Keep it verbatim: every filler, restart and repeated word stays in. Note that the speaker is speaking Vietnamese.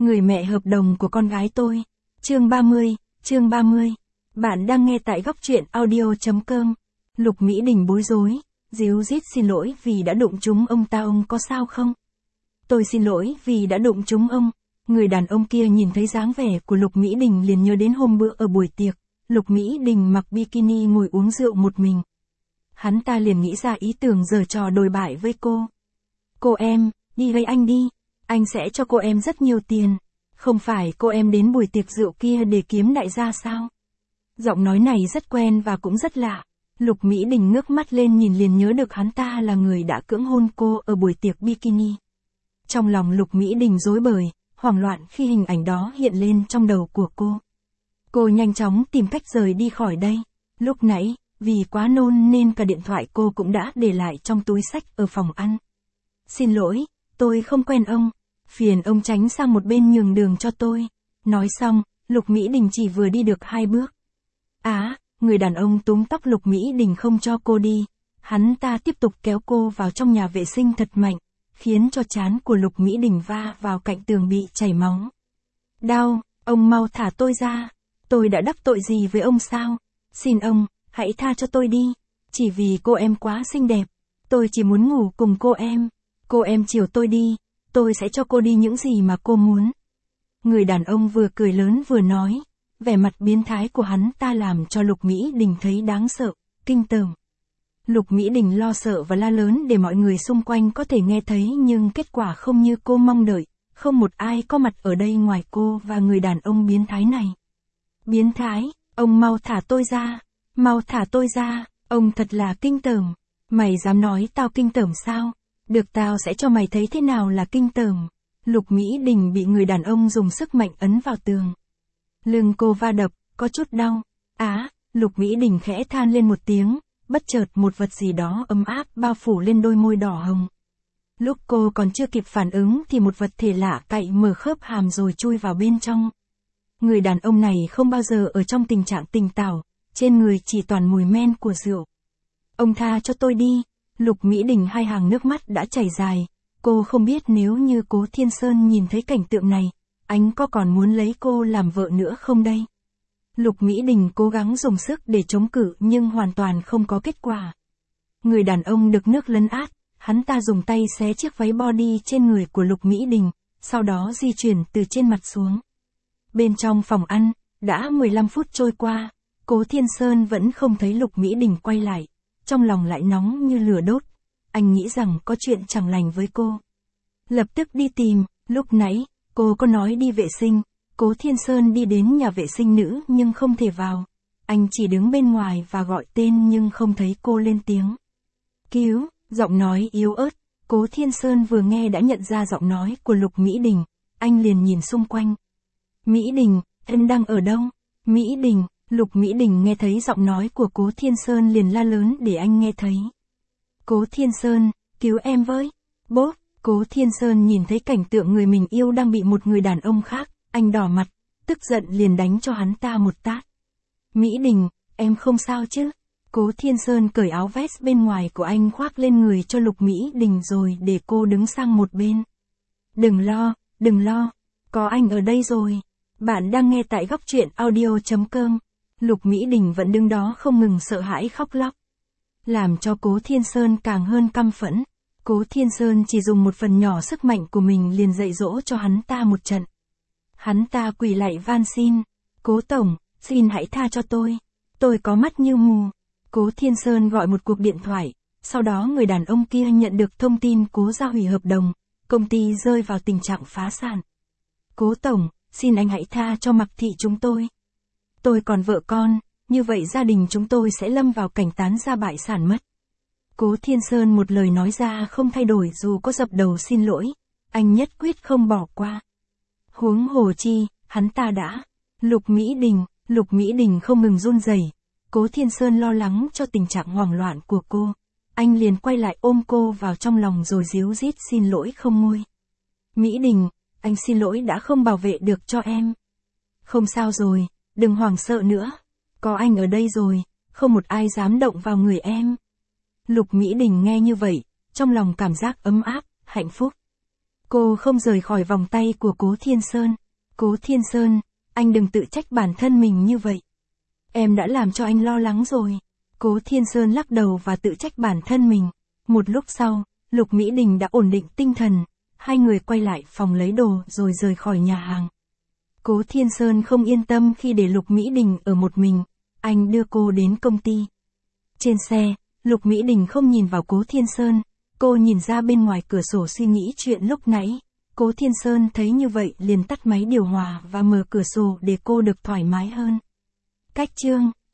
Người mẹ hợp đồng của con gái tôi. Chương ba mươi, chương ba mươi. Bạn đang nghe tại góc truyện audio.com. Lục Mỹ Đình bối rối, díu dít xin lỗi vì đã đụng trúng ông ta, ông có sao không? Tôi xin lỗi vì đã đụng trúng ông. Người đàn ông kia nhìn thấy dáng vẻ của Lục Mỹ Đình liền nhớ đến hôm bữa ở buổi tiệc, Lục Mỹ Đình mặc bikini ngồi uống rượu một mình. Hắn ta liền nghĩ ra ý tưởng giở trò đồi bại với cô. Cô em, đi với anh đi, anh sẽ cho cô em rất nhiều tiền. Không phải cô em đến buổi tiệc rượu kia để kiếm đại gia sao? Giọng nói này rất quen và cũng rất lạ. Lục Mỹ Đình ngước mắt lên nhìn liền nhớ được hắn ta là người đã cưỡng hôn cô ở buổi tiệc bikini. Trong lòng Lục Mỹ Đình rối bời, hoảng loạn khi hình ảnh đó hiện lên trong đầu của cô. Cô nhanh chóng tìm cách rời đi khỏi đây. Lúc nãy, vì quá nôn nên cả điện thoại cô cũng đã để lại trong túi xách ở phòng ăn. Xin lỗi, tôi không quen ông. Phiền ông tránh sang một bên nhường đường cho tôi. Nói xong, Lục Mỹ Đình chỉ vừa đi được hai bước. Á, người đàn ông túm tóc Lục Mỹ Đình không cho cô đi. Hắn ta tiếp tục kéo cô vào trong nhà vệ sinh thật mạnh, khiến cho trán của Lục Mỹ Đình va vào cạnh tường bị chảy máu. Đau, ông mau thả tôi ra. Tôi đã đắc tội gì với ông sao? Xin ông, hãy tha cho tôi đi. Chỉ vì cô em quá xinh đẹp. Tôi chỉ muốn ngủ cùng cô em. Cô em chiều tôi đi. Tôi sẽ cho cô đi những gì mà cô muốn. Người đàn ông vừa cười lớn vừa nói. Vẻ mặt biến thái của hắn ta làm cho Lục Mỹ Đình thấy đáng sợ, kinh tởm. Lục Mỹ Đình lo sợ và la lớn để mọi người xung quanh có thể nghe thấy, nhưng kết quả không như cô mong đợi. Không một ai có mặt ở đây ngoài cô và người đàn ông biến thái này. Biến thái, ông mau thả tôi ra. Mau thả tôi ra, ông thật là kinh tởm. Mày dám nói tao kinh tởm sao? Được, tao sẽ cho mày thấy thế nào là kinh tởm. Lục Mỹ Đình bị người đàn ông dùng sức mạnh ấn vào tường. Lưng cô va đập, có chút đau. Á, Lục Mỹ Đình khẽ than lên một tiếng, bất chợt một vật gì đó ấm áp bao phủ lên đôi môi đỏ hồng. Lúc cô còn chưa kịp phản ứng thì một vật thể lạ cạy mở khớp hàm rồi chui vào bên trong. Người đàn ông này không bao giờ ở trong tình trạng tỉnh táo, trên người chỉ toàn mùi men của rượu. Ông tha cho tôi đi. Lục Mỹ Đình hai hàng nước mắt đã chảy dài. Cô không biết nếu như Cố Thiên Sơn nhìn thấy cảnh tượng này, anh có còn muốn lấy cô làm vợ nữa không đây? Lục Mỹ Đình cố gắng dùng sức để chống cự nhưng hoàn toàn không có kết quả. Người đàn ông được nước lấn át, hắn ta dùng tay xé chiếc váy body trên người của Lục Mỹ Đình, sau đó di chuyển từ trên mặt xuống. Bên trong phòng ăn, đã mười lăm phút trôi qua, Cố Thiên Sơn vẫn không thấy Lục Mỹ Đình quay lại. Trong lòng lại nóng như lửa đốt. Anh nghĩ rằng có chuyện chẳng lành với cô. Lập tức đi tìm. Lúc nãy, cô có nói đi vệ sinh. Cố Thiên Sơn đi đến nhà vệ sinh nữ nhưng không thể vào. Anh chỉ đứng bên ngoài và gọi tên nhưng không thấy cô lên tiếng. Cứu, giọng nói yếu ớt. Cố Thiên Sơn vừa nghe đã nhận ra giọng nói của Lục Mỹ Đình. Anh liền nhìn xung quanh. Mỹ Đình, em đang ở đâu? Mỹ Đình. Lục Mỹ Đình nghe thấy giọng nói của Cố Thiên Sơn liền la lớn để anh nghe thấy. Cố Thiên Sơn, cứu em với. Bốp, Cố Thiên Sơn nhìn thấy cảnh tượng người mình yêu đang bị một người đàn ông khác, anh đỏ mặt, tức giận liền đánh cho hắn ta một tát. Mỹ Đình, em không sao chứ? Cố Thiên Sơn cởi áo vest bên ngoài của anh khoác lên người cho Lục Mỹ Đình rồi để cô đứng sang một bên. Đừng lo, đừng lo, có anh ở đây rồi. Bạn đang nghe tại góc truyện audio.com. Lục Mỹ Đình vẫn đứng đó không ngừng sợ hãi khóc lóc. Làm cho Cố Thiên Sơn càng hơn căm phẫn. Cố Thiên Sơn chỉ dùng một phần nhỏ sức mạnh của mình liền dạy dỗ cho hắn ta một trận. Hắn ta quỳ lạy van xin. Cố tổng, xin hãy tha cho tôi. Tôi có mắt như mù. Cố Thiên Sơn gọi một cuộc điện thoại. Sau đó người đàn ông kia nhận được thông tin Cố ra hủy hợp đồng. Công ty rơi vào tình trạng phá sản. Cố tổng, xin anh hãy tha cho Mặc Thị chúng tôi. Tôi còn vợ con, như vậy gia đình chúng tôi sẽ lâm vào cảnh tán gia bại sản mất. Cố Thiên Sơn một lời nói ra không thay đổi dù có dập đầu xin lỗi, anh nhất quyết không bỏ qua. Huống hồ chi, hắn ta đã. Lục Mỹ Đình, Lục Mỹ Đình không ngừng run rẩy. Cố Thiên Sơn lo lắng cho tình trạng hoảng loạn của cô. Anh liền quay lại ôm cô vào trong lòng rồi díu dít xin lỗi không nguôi. Mỹ Đình, anh xin lỗi đã không bảo vệ được cho em. Không sao rồi. Đừng hoảng sợ nữa. Có anh ở đây rồi, không một ai dám động vào người em. Lục Mỹ Đình nghe như vậy, trong lòng cảm giác ấm áp, hạnh phúc. Cô không rời khỏi vòng tay của Cố Thiên Sơn. Cố Thiên Sơn, anh đừng tự trách bản thân mình như vậy. Em đã làm cho anh lo lắng rồi. Cố Thiên Sơn lắc đầu và tự trách bản thân mình. Một lúc sau, Lục Mỹ Đình đã ổn định tinh thần. Hai người quay lại phòng lấy đồ rồi rời khỏi nhà hàng. Cố Thiên Sơn không yên tâm khi để Lục Mỹ Đình ở một mình. Anh đưa cô đến công ty. Trên xe, Lục Mỹ Đình không nhìn vào Cố Thiên Sơn. Cô nhìn ra bên ngoài cửa sổ suy nghĩ chuyện lúc nãy. Cố Thiên Sơn thấy như vậy liền tắt máy điều hòa và mở cửa sổ để cô được thoải mái hơn. Cách chương